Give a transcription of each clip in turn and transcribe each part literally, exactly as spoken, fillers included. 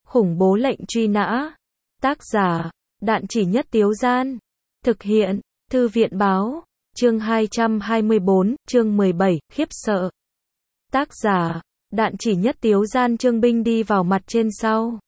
Khủng bố lệnh truy nã. Tác giả, Đạn Chỉ Nhất Tiếu Gian. Thực hiện, Thư viện báo. Chương hai trăm hai mươi bốn, chương mười bảy, khiếp sợ. Tác giả, Đạn Chỉ Nhất Tiếu Gian. Trương Binh đi vào mặt trên sau.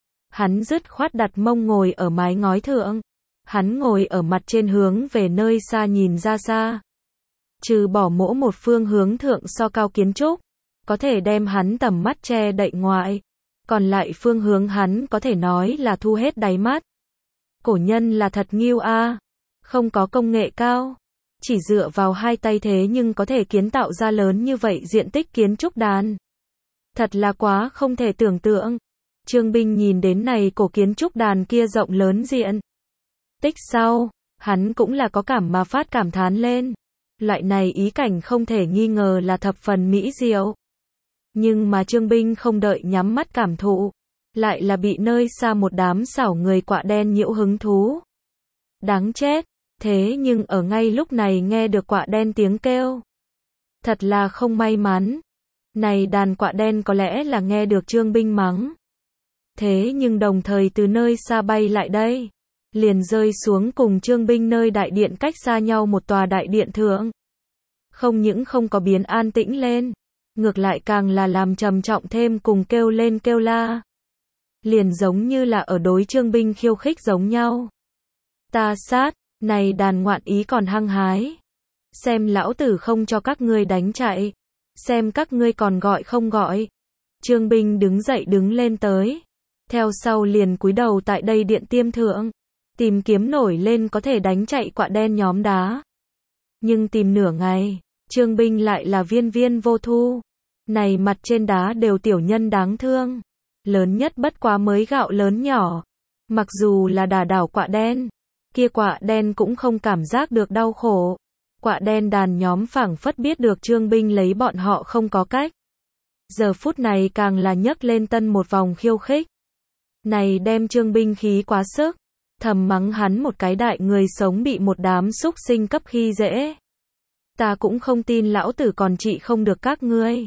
Hắn dứt khoát đặt mông ngồi ở mái ngói thượng. Hắn ngồi ở mặt trên hướng về nơi xa nhìn ra xa. Trừ bỏ mỗi một phương hướng thượng so cao kiến trúc, có thể đem hắn tầm mắt che đậy ngoại. Còn lại phương hướng hắn có thể nói là thu hết đáy mắt. Cổ nhân là thật nghiêu a, không có công nghệ cao, chỉ dựa vào hai tay thế nhưng có thể kiến tạo ra lớn như vậy diện tích kiến trúc đàn. Thật là quá không thể tưởng tượng. Trương Binh nhìn đến này cổ kiến trúc đàn kia rộng lớn diện tích sau, hắn cũng là có cảm mà phát cảm thán lên. Loại này ý cảnh không thể nghi ngờ là thập phần mỹ diệu. Nhưng mà Trương Binh không đợi nhắm mắt cảm thụ, lại là bị nơi xa một đám xảo người quạ đen nhiễu hứng thú. Đáng chết, thế nhưng ở ngay lúc này nghe được quạ đen tiếng kêu. Thật là không may mắn. Này đàn quạ đen có lẽ là nghe được Trương Binh mắng. Thế nhưng đồng thời từ nơi xa bay lại đây, liền rơi xuống cùng Trương Binh nơi đại điện cách xa nhau một tòa đại điện thượng. Không những không có biến an tĩnh lên, ngược lại càng là làm trầm trọng thêm cùng kêu lên kêu la. Liền giống như là ở đối Trương Binh khiêu khích giống nhau. Ta sát, này đàn ngoạn ý còn hăng hái. Xem lão tử không cho các ngươi đánh chạy. Xem các ngươi còn gọi không gọi. Trương Binh đứng dậy đứng lên tới. Theo sau liền cúi đầu tại đây điện tiêm thượng. Tìm kiếm nổi lên có thể đánh chạy quạ đen nhóm đá. Nhưng tìm nửa ngày, Trương Binh lại là viên viên vô thu. Này mặt trên đá đều tiểu nhân đáng thương. Lớn nhất bất quá mới gạo lớn nhỏ. Mặc dù là đả đảo quạ đen, kia quạ đen cũng không cảm giác được đau khổ. Quạ đen đàn nhóm phảng phất biết được Trương Binh lấy bọn họ không có cách. Giờ phút này càng là nhấc lên tân một vòng khiêu khích. Này đem Trương Binh khí quá sức. Thầm mắng hắn một cái đại người sống bị một đám súc sinh cấp khi dễ. Ta cũng không tin lão tử còn trị không được các ngươi.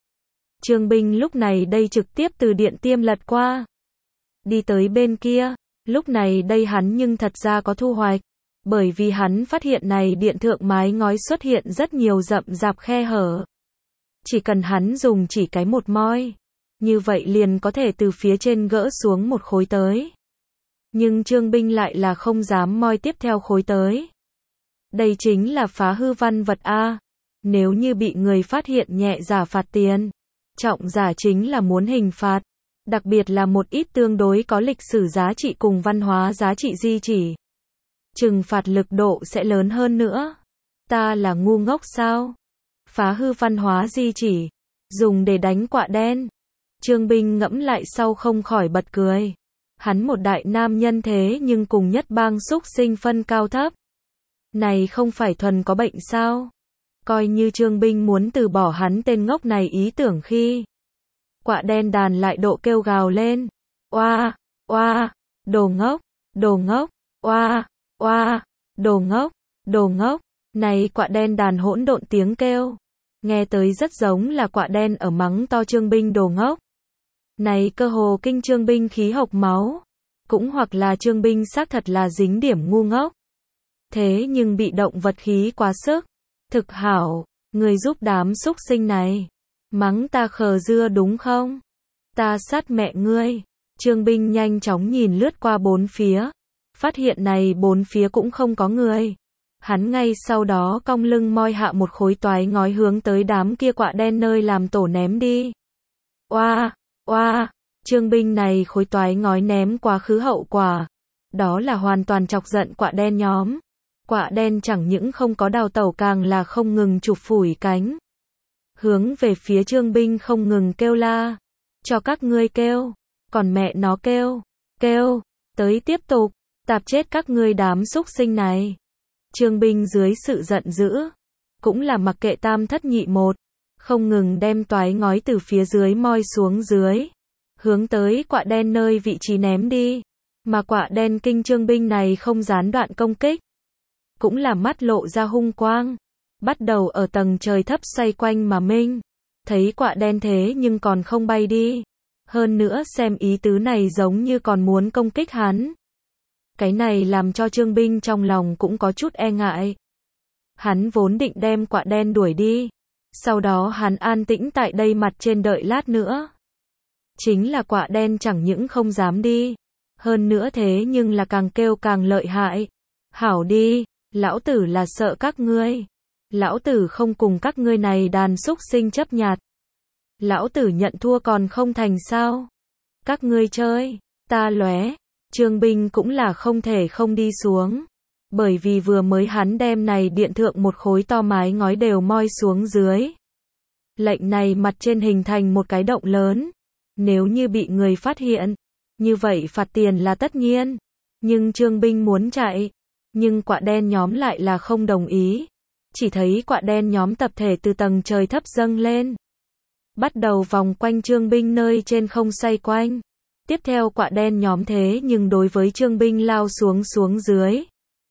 Trương Binh lúc này đây trực tiếp từ điện tiêm lật qua. Đi tới bên kia, lúc này đây hắn nhưng thật ra có thu hoạch. Bởi vì hắn phát hiện này điện thượng mái ngói xuất hiện rất nhiều rậm rạp khe hở. Chỉ cần hắn dùng chỉ cái một moi, như vậy liền có thể từ phía trên gỡ xuống một khối tới. Nhưng Trương Binh lại là không dám moi tiếp theo khối tới. Đây chính là phá hư văn vật A. Nếu như bị người phát hiện nhẹ giả phạt tiền. Trọng giả chính là muốn hình phạt. Đặc biệt là một ít tương đối có lịch sử giá trị cùng văn hóa giá trị di chỉ. Trừng phạt lực độ sẽ lớn hơn nữa. Ta là ngu ngốc sao? Phá hư văn hóa di chỉ. Dùng để đánh quạ đen. Trương Binh ngẫm lại sau không khỏi bật cười. Hắn một đại nam nhân thế nhưng cùng nhất bang súc sinh phân cao thấp. Này không phải thuần có bệnh sao? Coi như Trương Binh muốn từ bỏ hắn tên ngốc này ý tưởng khi. Quạ đen đàn lại độ kêu gào lên. Oa, oa, đồ ngốc, đồ ngốc, oa, oa, đồ ngốc, đồ ngốc. Này quạ đen đàn hỗn độn tiếng kêu. Nghe tới rất giống là quạ đen ở mắng to Trương Binh đồ ngốc. Này cơ hồ kinh Trương Binh khí hộc máu. Cũng hoặc là Trương Binh xác thật là dính điểm ngu ngốc. Thế nhưng bị động vật khí quá sức. Thực hảo, người giúp đám súc sinh này. Mắng ta khờ dưa đúng không? Ta sát mẹ ngươi. Trương Binh nhanh chóng nhìn lướt qua bốn phía. Phát hiện này bốn phía cũng không có người. Hắn ngay sau đó cong lưng moi hạ một khối toái ngói hướng tới đám kia quạ đen nơi làm tổ ném đi. Oa, oa, Trương Binh này khối toái ngói ném quá khứ hậu quả. Đó là hoàn toàn chọc giận quạ đen nhóm. Quạ đen chẳng những không có đào tẩu càng là không ngừng chụp phủi cánh. Hướng về phía Trương Binh không ngừng kêu la. Cho các ngươi kêu. Còn mẹ nó kêu. Kêu. Tới tiếp tục. Tạp chết các ngươi đám súc sinh này. Trương Binh dưới sự giận dữ. Cũng là mặc kệ tam thất nhị một. Không ngừng đem toái ngói từ phía dưới moi xuống dưới. Hướng tới quạ đen nơi vị trí ném đi. Mà quạ đen kinh Trương Binh này không gián đoạn công kích. Cũng là mắt lộ ra hung quang. Bắt đầu ở tầng trời thấp xoay quanh mà minh. Thấy quạ đen thế nhưng còn không bay đi. Hơn nữa xem ý tứ này giống như còn muốn công kích hắn. Cái này làm cho Trương Binh trong lòng cũng có chút e ngại. Hắn vốn định đem quạ đen đuổi đi. Sau đó hắn an tĩnh tại đây mặt trên đợi lát nữa. Chính là quạ đen chẳng những không dám đi. Hơn nữa thế nhưng là càng kêu càng lợi hại. Hảo đi, lão tử là sợ các ngươi. Lão tử không cùng các ngươi này đàn súc sinh chấp nhặt. Lão tử nhận thua còn không thành sao? Các ngươi chơi, ta lóe. Trương Binh cũng là không thể không đi xuống. Bởi vì vừa mới hắn đem này điện thượng một khối to mái ngói đều moi xuống dưới. Lệnh này mặt trên hình thành một cái động lớn. Nếu như bị người phát hiện, như vậy phạt tiền là tất nhiên. Nhưng Trương Binh muốn chạy. Nhưng quạ đen nhóm lại là không đồng ý. Chỉ thấy quạ đen nhóm tập thể từ tầng trời thấp dâng lên. Bắt đầu vòng quanh Trương Binh nơi trên không xoay quanh. Tiếp theo quạ đen nhóm thế nhưng đối với Trương Binh lao xuống xuống dưới.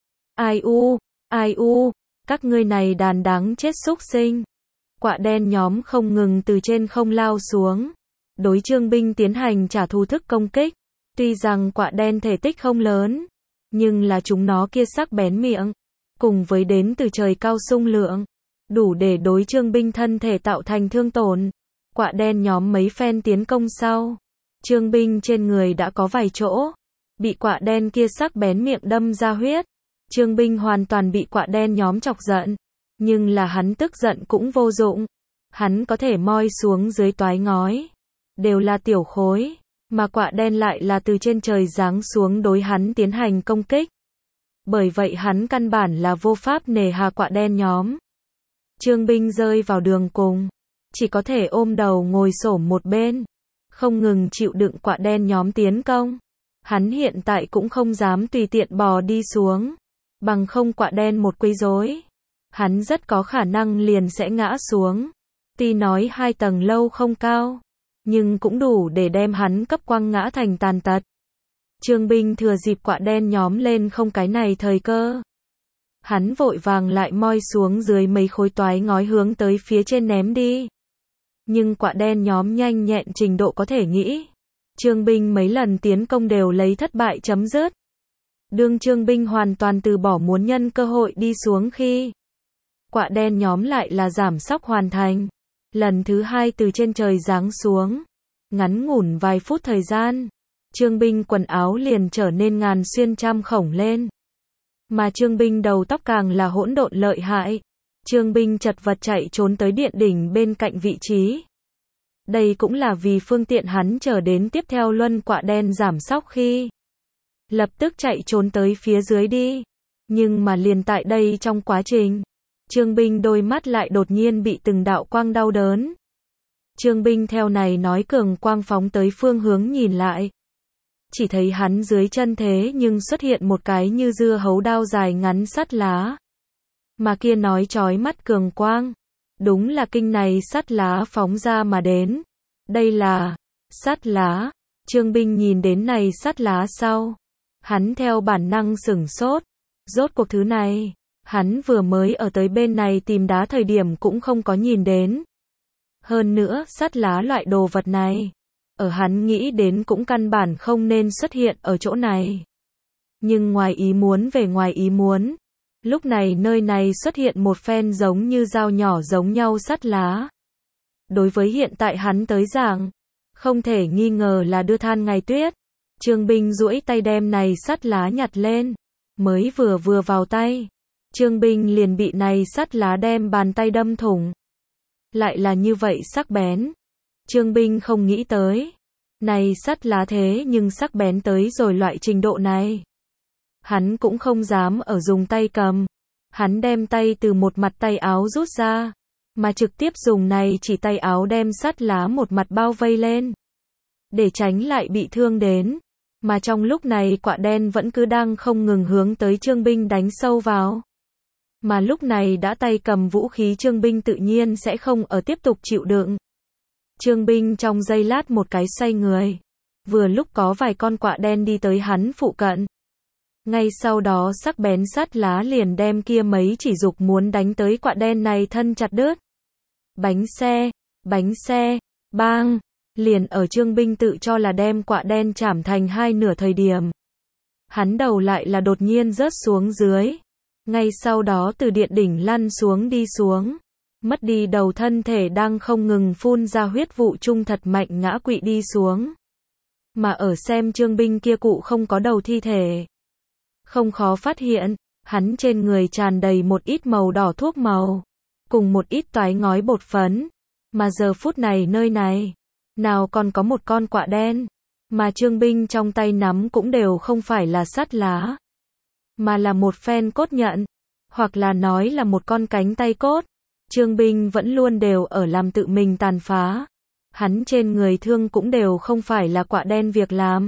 Ai u, ai u, các ngươi này đàn đáng chết súc sinh. Quạ đen nhóm không ngừng từ trên không lao xuống. Đối Trương Binh tiến hành trả thù thức công kích. Tuy rằng quạ đen thể tích không lớn, nhưng là chúng nó kia sắc bén miệng, cùng với đến từ trời cao xung lượng, đủ để đối Trương Binh thân thể tạo thành thương tổn. Quạ đen nhóm mấy phen tiến công sau. Trương Binh trên người đã có vài chỗ. Bị quạ đen kia sắc bén miệng đâm ra huyết. Trương Binh hoàn toàn bị quạ đen nhóm chọc giận. Nhưng là hắn tức giận cũng vô dụng. Hắn có thể moi xuống dưới toái ngói. Đều là tiểu khối. Mà quạ đen lại là từ trên trời giáng xuống đối hắn tiến hành công kích. Bởi vậy hắn căn bản là vô pháp nề hà quạ đen nhóm. Trương Binh rơi vào đường cùng. Chỉ có thể ôm đầu ngồi xổm một bên. Không ngừng chịu đựng quạ đen nhóm tiến công. Hắn hiện tại cũng không dám tùy tiện bò đi xuống. Bằng không quạ đen một quấy rối, hắn rất có khả năng liền sẽ ngã xuống. Tuy nói hai tầng lâu không cao, nhưng cũng đủ để đem hắn cấp quăng ngã thành tàn tật. Trương Binh thừa dịp quạ đen nhóm lên không cái này thời cơ. Hắn vội vàng lại moi xuống dưới mấy khối toái ngói hướng tới phía trên ném đi. Nhưng quạ đen nhóm nhanh nhẹn trình độ có thể nghĩ. Trương Binh mấy lần tiến công đều lấy thất bại chấm dứt. Đương Trương Binh hoàn toàn từ bỏ muốn nhân cơ hội đi xuống khi quạ đen nhóm lại là giảm sóc hoàn thành. Lần thứ hai từ trên trời giáng xuống. Ngắn ngủn vài phút thời gian. Trương Binh quần áo liền trở nên ngàn xuyên trăm khổng lên. Mà Trương Binh đầu tóc càng là hỗn độn lợi hại. Trương Binh chật vật chạy trốn tới điện đỉnh bên cạnh vị trí. Đây cũng là vì phương tiện hắn trở đến tiếp theo luân quạ đen giảm sóc khi. Lập tức chạy trốn tới phía dưới đi. Nhưng mà liền tại đây trong quá trình. Trương Binh đôi mắt lại đột nhiên bị từng đạo quang đau đớn. Trương Binh theo này nói cường quang phóng tới phương hướng nhìn lại. Chỉ thấy hắn dưới chân thế nhưng xuất hiện một cái như dưa hấu đao dài ngắn sắt lá. Mà kia nói chói mắt cường quang. Đúng là kinh này sắt lá phóng ra mà đến. Đây là sắt lá. Trương Binh nhìn đến này sắt lá sau. Hắn theo bản năng sửng sốt. Rốt cuộc thứ này. Hắn vừa mới ở tới bên này tìm đá thời điểm cũng không có nhìn đến. Hơn nữa sắt lá loại đồ vật này. Ở hắn nghĩ đến cũng căn bản không nên xuất hiện ở chỗ này. Nhưng ngoài ý muốn về ngoài ý muốn. Lúc này nơi này xuất hiện một phen giống như dao nhỏ giống nhau sắt lá. Đối với hiện tại hắn tới giảng, không thể nghi ngờ là đưa than ngày tuyết. Trương Binh duỗi tay đem này sắt lá nhặt lên. Mới vừa vừa vào tay. Trương Binh liền bị này sắt lá đem bàn tay đâm thủng. Lại là như vậy sắc bén. Trương Binh không nghĩ tới. Này sắt lá thế nhưng sắc bén tới rồi loại trình độ này. Hắn cũng không dám ở dùng tay cầm. Hắn đem tay từ một mặt tay áo rút ra. Mà trực tiếp dùng này chỉ tay áo đem sắt lá một mặt bao vây lên. Để tránh lại bị thương đến. Mà trong lúc này quạ đen vẫn cứ đang không ngừng hướng tới Trương Binh đánh sâu vào. Mà lúc này đã tay cầm vũ khí Trương Binh tự nhiên sẽ không ở tiếp tục chịu đựng. Trương Binh trong giây lát một cái xoay người. Vừa lúc có vài con quạ đen đi tới hắn phụ cận. Ngay sau đó sắc bén sắt lá liền đem kia mấy chỉ dục muốn đánh tới quạ đen này thân chặt đứt. Bánh xe, bánh xe, bang. Liền ở Trương Binh tự cho là đem quạ đen chảm thành hai nửa thời điểm. Hắn đầu lại là đột nhiên rớt xuống dưới. Ngay sau đó từ điện đỉnh lăn xuống đi xuống. Mất đi đầu thân thể đang không ngừng phun ra huyết vụ trung thật mạnh ngã quỵ đi xuống. Mà ở xem Trương Binh kia cụ không có đầu thi thể. Không khó phát hiện, hắn trên người tràn đầy một ít màu đỏ thuốc màu. Cùng một ít toái ngói bột phấn. Mà giờ phút này nơi này, nào còn có một con quạ đen. Mà Trương Binh trong tay nắm cũng đều không phải là sắt lá. Mà là một phen cốt nhận. Hoặc là nói là một con cánh tay cốt. Trương Binh vẫn luôn đều ở làm tự mình tàn phá. Hắn trên người thương cũng đều không phải là quạ đen việc làm.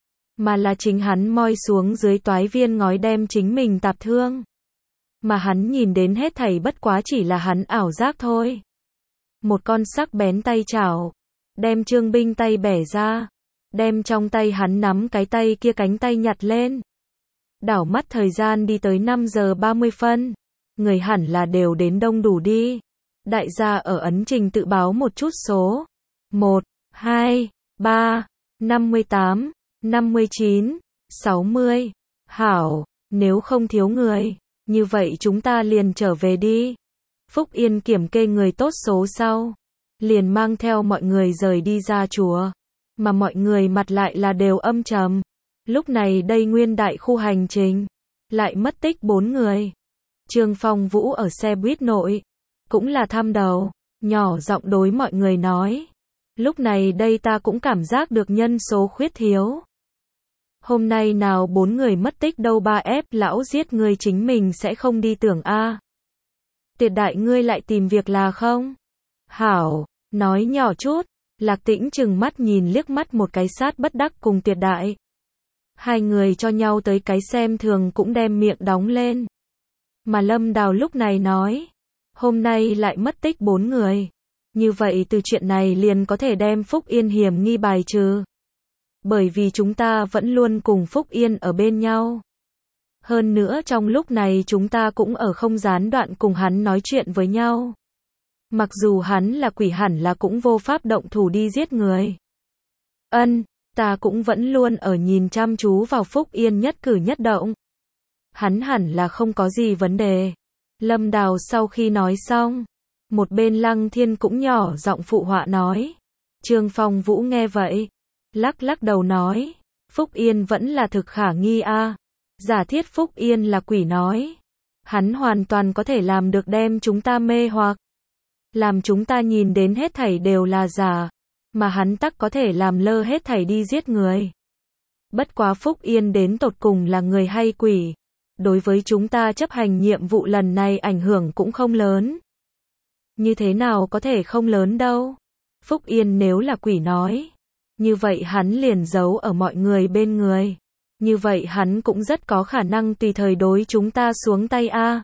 Mà là chính hắn moi xuống dưới toái viên ngói đem chính mình tạp thương. Mà hắn nhìn đến hết thảy bất quá chỉ là hắn ảo giác thôi. Một con sắc bén tay chảo. Đem Trương Binh tay bẻ ra. Đem trong tay hắn nắm cái tay kia cánh tay nhặt lên. Đảo mắt thời gian đi tới năm giờ ba mươi phân. Người hẳn là đều đến đông đủ đi. Đại gia ở ấn trình tự báo một chút số. một, hai, ba, năm mươi tám, năm mươi chín, sáu mươi. Hảo, nếu không thiếu người, như vậy chúng ta liền trở về đi. Phúc Yên kiểm kê người tốt số sau. Liền mang theo mọi người rời đi ra chùa. Mà mọi người mặt lại là đều âm trầm. Lúc này đây nguyên đại khu hành trình. Lại mất tích bốn người. Trương Phong Vũ ở xe buýt nội. Cũng là thăm đầu. Nhỏ giọng đối mọi người nói. Lúc này đây ta cũng cảm giác được nhân số khuyết thiếu. Hôm nay nào bốn người mất tích đâu ba ép lão giết người chính mình sẽ không đi tưởng a. Tiệt đại ngươi lại tìm việc là không? Hảo, nói nhỏ chút. Lạc Tĩnh chừng mắt nhìn liếc mắt một cái sát bất đắc cùng Tiệt đại. Hai người cho nhau tới cái xem thường cũng đem miệng đóng lên. Mà Lâm Đào lúc này nói. Hôm nay lại mất tích bốn người. Như vậy từ chuyện này liền có thể đem Phúc Yên hiểm nghi bài trừ. Bởi vì chúng ta vẫn luôn cùng Phúc Yên ở bên nhau. Hơn nữa trong lúc này chúng ta cũng ở không gián đoạn cùng hắn nói chuyện với nhau. Mặc dù hắn là quỷ hẳn là cũng vô pháp động thủ đi giết người. Ân, ta cũng vẫn luôn ở nhìn chăm chú vào Phúc Yên nhất cử nhất động. Hắn hẳn là không có gì vấn đề. Lâm Đào sau khi nói xong, một bên Lăng Thiên cũng nhỏ giọng phụ họa nói. Trương Phong Vũ nghe vậy, lắc lắc đầu nói, Phúc Yên vẫn là thực khả nghi a. Giả thiết Phúc Yên là quỷ nói, hắn hoàn toàn có thể làm được đem chúng ta mê hoặc, làm chúng ta nhìn đến hết thảy đều là giả, mà hắn tắc có thể làm lơ hết thảy đi giết người. Bất quá Phúc Yên đến tột cùng là người hay quỷ, đối với chúng ta chấp hành nhiệm vụ lần này ảnh hưởng cũng không lớn. Như thế nào có thể không lớn đâu? Phúc Yên nếu là quỷ nói, như vậy hắn liền giấu ở mọi người bên người. Như vậy hắn cũng rất có khả năng tùy thời đối chúng ta xuống tay a.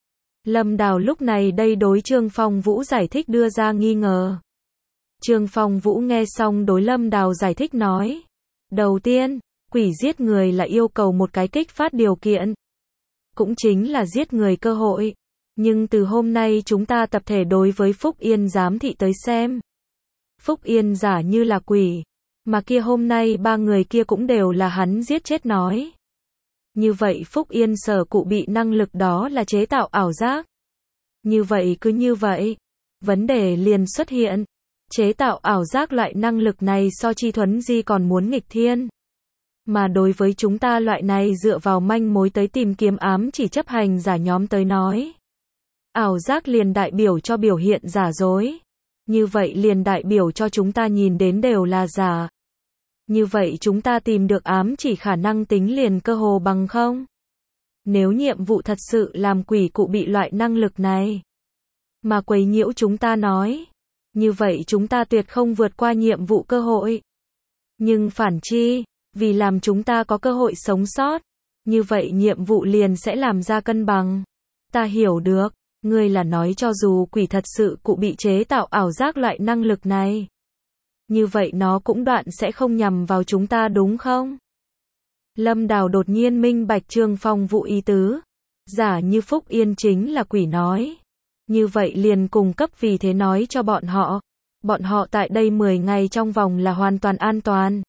Lâm Đào lúc này đây đối Trương Phong Vũ giải thích đưa ra nghi ngờ. Trương Phong Vũ nghe xong đối Lâm Đào giải thích nói. Đầu tiên, quỷ giết người là yêu cầu một cái kích phát điều kiện. Cũng chính là giết người cơ hội. Nhưng từ hôm nay chúng ta tập thể đối với Phúc Yên giám thị tới xem. Phúc Yên giả như là quỷ. Mà kia hôm nay ba người kia cũng đều là hắn giết chết nói. Như vậy Phúc Yên sở cụ bị năng lực đó là chế tạo ảo giác. Như vậy cứ như vậy. Vấn đề liền xuất hiện. Chế tạo ảo giác loại năng lực này so Chi Thuấn Di còn muốn nghịch thiên. Mà đối với chúng ta loại này dựa vào manh mối tới tìm kiếm ám chỉ chấp hành giả nhóm tới nói. Ảo giác liền đại biểu cho biểu hiện giả dối. Như vậy liền đại biểu cho chúng ta nhìn đến đều là giả. Như vậy chúng ta tìm được ám chỉ khả năng tính liền cơ hồ bằng không? Nếu nhiệm vụ thật sự làm quỷ cụ bị loại năng lực này, mà quấy nhiễu chúng ta nói, như vậy chúng ta tuyệt không vượt qua nhiệm vụ cơ hội. Nhưng phản chi, vì làm chúng ta có cơ hội sống sót, như vậy nhiệm vụ liền sẽ làm ra cân bằng. Ta hiểu được, ngươi là nói cho dù quỷ thật sự cụ bị chế tạo ảo giác loại năng lực này, như vậy nó cũng đoạn sẽ không nhằm vào chúng ta đúng không? Lâm Đào đột nhiên minh bạch Trương Phong Vũ ý tứ. Giả như Phúc Yên chính là quỷ nói. Như vậy liền cung cấp vì thế nói cho bọn họ. bọn họ tại đây mười ngày trong vòng là hoàn toàn an toàn.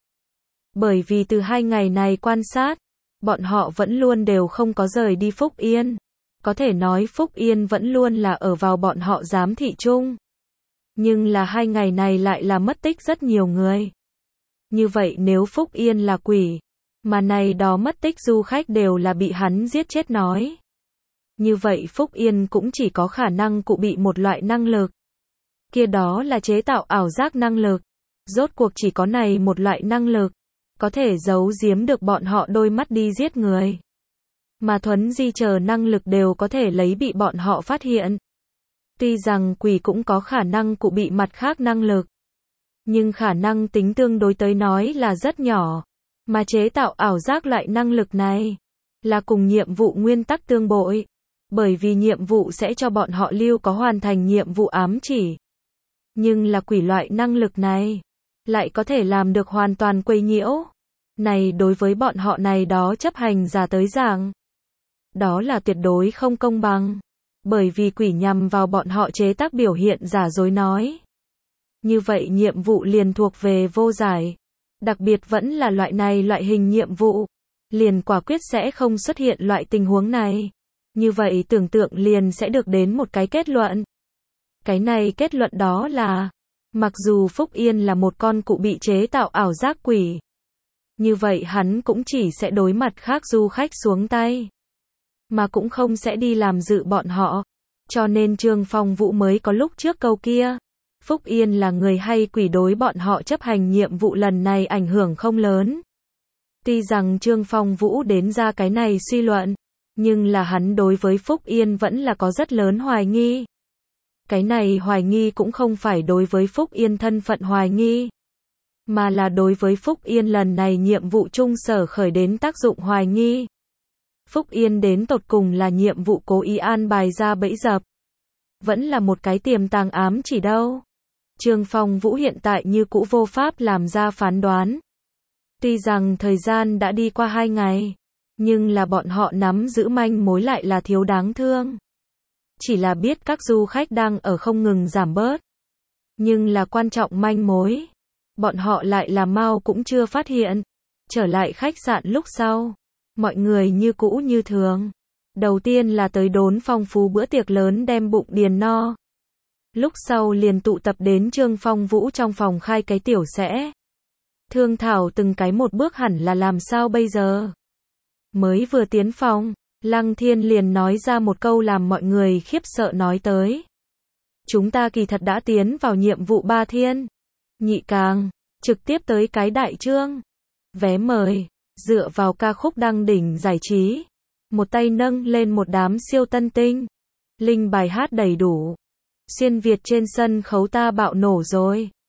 Bởi vì từ hai ngày này quan sát, bọn họ vẫn luôn đều không có rời đi Phúc Yên. Có thể nói Phúc Yên vẫn luôn là ở vào bọn họ giám thị chung. Nhưng là hai ngày này lại là mất tích rất nhiều người. Như vậy nếu Phúc Yên là quỷ, mà này đó mất tích du khách đều là bị hắn giết chết nói. Như vậy Phúc Yên cũng chỉ có khả năng cụ bị một loại năng lực. Kia đó là chế tạo ảo giác năng lực. Rốt cuộc chỉ có này một loại năng lực, có thể giấu giếm được bọn họ đôi mắt đi giết người. Mà thuấn di chờ năng lực đều có thể lấy bị bọn họ phát hiện. Tuy rằng quỷ cũng có khả năng cụ bị mặt khác năng lực, nhưng khả năng tính tương đối tới nói là rất nhỏ. Mà chế tạo ảo giác loại năng lực này, là cùng nhiệm vụ nguyên tắc tương bội. Bởi vì nhiệm vụ sẽ cho bọn họ lưu có hoàn thành nhiệm vụ ám chỉ. Nhưng là quỷ loại năng lực này, lại có thể làm được hoàn toàn quấy nhiễu. Này đối với bọn họ này đó chấp hành giả tới giảng, đó là tuyệt đối không công bằng. Bởi vì quỷ nhằm vào bọn họ chế tác biểu hiện giả dối nói. Như vậy nhiệm vụ liền thuộc về vô giải. Đặc biệt vẫn là loại này loại hình nhiệm vụ, liền quả quyết sẽ không xuất hiện loại tình huống này. Như vậy tưởng tượng liền sẽ được đến một cái kết luận. Cái này kết luận đó là, mặc dù Phúc Yên là một con cụ bị chế tạo ảo giác quỷ, như vậy hắn cũng chỉ sẽ đối mặt khác du khách xuống tay, mà cũng không sẽ đi làm dự bọn họ. Cho nên Trương Phong Vũ mới có lúc trước câu kia, Phúc Yên là người hay quỷ đối bọn họ chấp hành nhiệm vụ lần này ảnh hưởng không lớn. Tuy rằng Trương Phong Vũ đến ra cái này suy luận, nhưng là hắn đối với Phúc Yên vẫn là có rất lớn hoài nghi. Cái này hoài nghi cũng không phải đối với Phúc Yên thân phận hoài nghi, mà là đối với Phúc Yên lần này nhiệm vụ chung sở khởi đến tác dụng hoài nghi. Phúc Yên đến tột cùng là nhiệm vụ cố ý an bài ra bẫy dập, vẫn là một cái tiềm tàng ám chỉ đâu. Trương Phong Vũ hiện tại như cũ vô pháp làm ra phán đoán. Tuy rằng thời gian đã đi qua hai ngày, nhưng là bọn họ nắm giữ manh mối lại là thiếu đáng thương. Chỉ là biết các du khách đang ở không ngừng giảm bớt. Nhưng là quan trọng manh mối, bọn họ lại là mau cũng chưa phát hiện. Trở lại khách sạn lúc sau, mọi người như cũ như thường. Đầu tiên là tới đốn phong phú bữa tiệc lớn đem bụng điền no. Lúc sau liền tụ tập đến Trương Phong Vũ trong phòng khai cái tiểu sẽ. Thương thảo từng cái một bước hẳn là làm sao bây giờ. Mới vừa tiến phòng, Lăng Thiên liền nói ra một câu làm mọi người khiếp sợ nói tới. Chúng ta kỳ thật đã tiến vào nhiệm vụ ba thiên. Nhị càng, trực tiếp tới cái đại trương. Vé mời, dựa vào ca khúc đăng đỉnh giải trí. Một tay nâng lên một đám siêu tân tinh. Linh bài hát đầy đủ. Xuyên Việt trên sân khấu ta bạo nổ rồi.